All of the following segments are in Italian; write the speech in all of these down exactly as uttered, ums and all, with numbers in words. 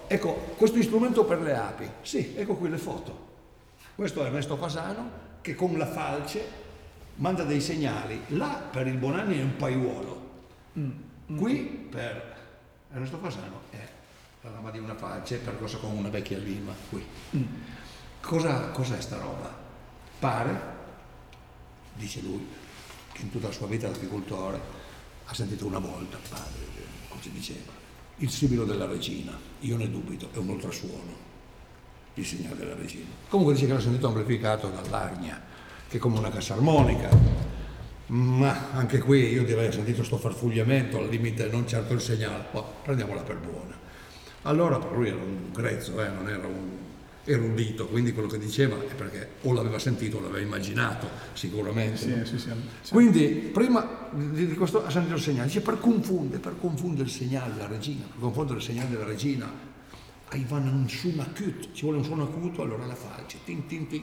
ecco, questo strumento per le api, sì, ecco qui le foto. Questo è Ernesto Fasano che con la falce manda dei segnali. Là per il Bonanni è un paiuolo, mm. qui per Ernesto Fasano è la lama di una falce percorsa con una vecchia lima. Qui. Mm. Cosa, cos'è sta roba? Pare, dice lui, che in tutta la sua vita da agricoltore ha sentito una volta, padre, così diceva, il sibilo della regina. Io ne dubito, è un ultrasuono. Il segnale della regina. Comunque dice che l'ha sentito amplificato dall'Arnia, che è come una cassa armonica, ma anche qui io direi ho sentito sto farfugliamento, al limite non certo il segnale, ma prendiamola per buona. Allora per lui era un grezzo, eh, non era un erudito, quindi quello che diceva è perché o l'aveva sentito o l'aveva immaginato, sicuramente. Sì, no? sì, sì, sì. Quindi prima di questo ha sentito il segnale, dice per confondere, per confondere il segnale della regina, per confondere il segnale della regina, va un suono acuto, ci vuole un suono acuto, allora la falce, tin tin tin.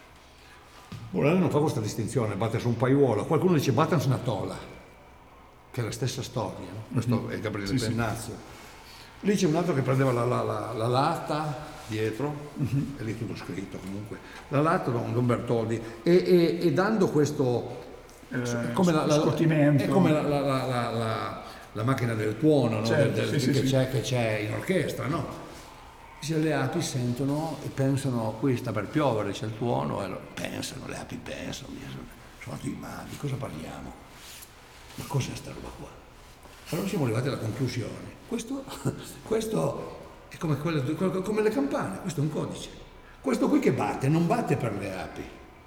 Morale non fa questa distinzione, batte su un paiuolo, qualcuno dice batte su una tola, che è la stessa storia, no? Questo mm-hmm. è Gabriele sì, Pennazio. Sì. Lì c'è un altro che prendeva la, la, la, la latta dietro, mm-hmm. è lì tutto scritto comunque, la latta Don, Don Bertoldi, e, e, e dando questo, eh, come la, la, è come la, la, la, la, la, la macchina del tuono, no? certo, del, del, sì, che, sì, c'è, sì. che c'è in orchestra, no? Le api sentono e pensano qui sta per piovere, c'è il tuono, e allora pensano, le api pensano, sono i maghi, cosa parliamo? Ma cos'è sta roba qua? Allora siamo arrivati alla conclusione, questo, questo è come, quelle, come le campane, questo è un codice, questo qui che batte, non batte per le api,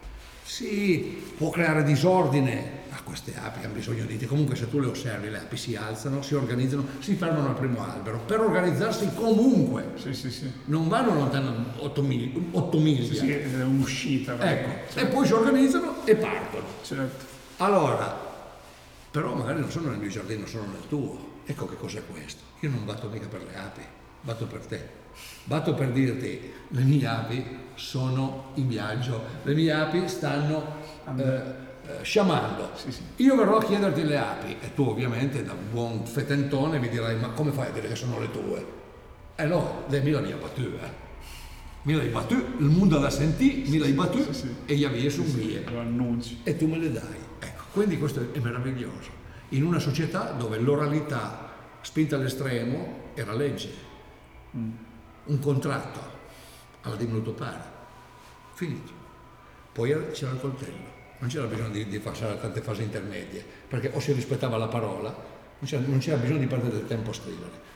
sì, può creare disordine, ma queste api hanno bisogno di te. Comunque se tu le osservi, le api si alzano, si organizzano, si fermano al primo albero per organizzarsi comunque. Sì, sì, sì. Non vanno lontano otto miglia. Sì, sì, è un'uscita. Ecco, certo. E poi si organizzano e partono. Certo. Allora, però magari non sono nel mio giardino, sono nel tuo. Ecco che cos'è questo. Io non batto mica per le api, batto per te. Batto per dirti, le mie api sono in viaggio, le mie api stanno eh, eh, sciamando. Sì, sì. Io verrò a chiederti le api e tu ovviamente da buon fetentone mi dirai ma come fai a dire che sono le tue? E eh no, lei mi l'ha battuta, eh. Mi l'hai battuta, il mondo la sentì, mi l'hai battuta sì, sì. e gli avvie su sì, vie. Lo annunci. E tu me le dai. Ecco, quindi questo è meraviglioso. In una società dove l'oralità spinta all'estremo era legge. Mm. Un contratto alla diminuto pari, finito. Poi c'era il coltello, non c'era bisogno di, di passare tante fasi intermedie, perché o si rispettava la parola, non c'era, non c'era bisogno di perdere del tempo a scrivere.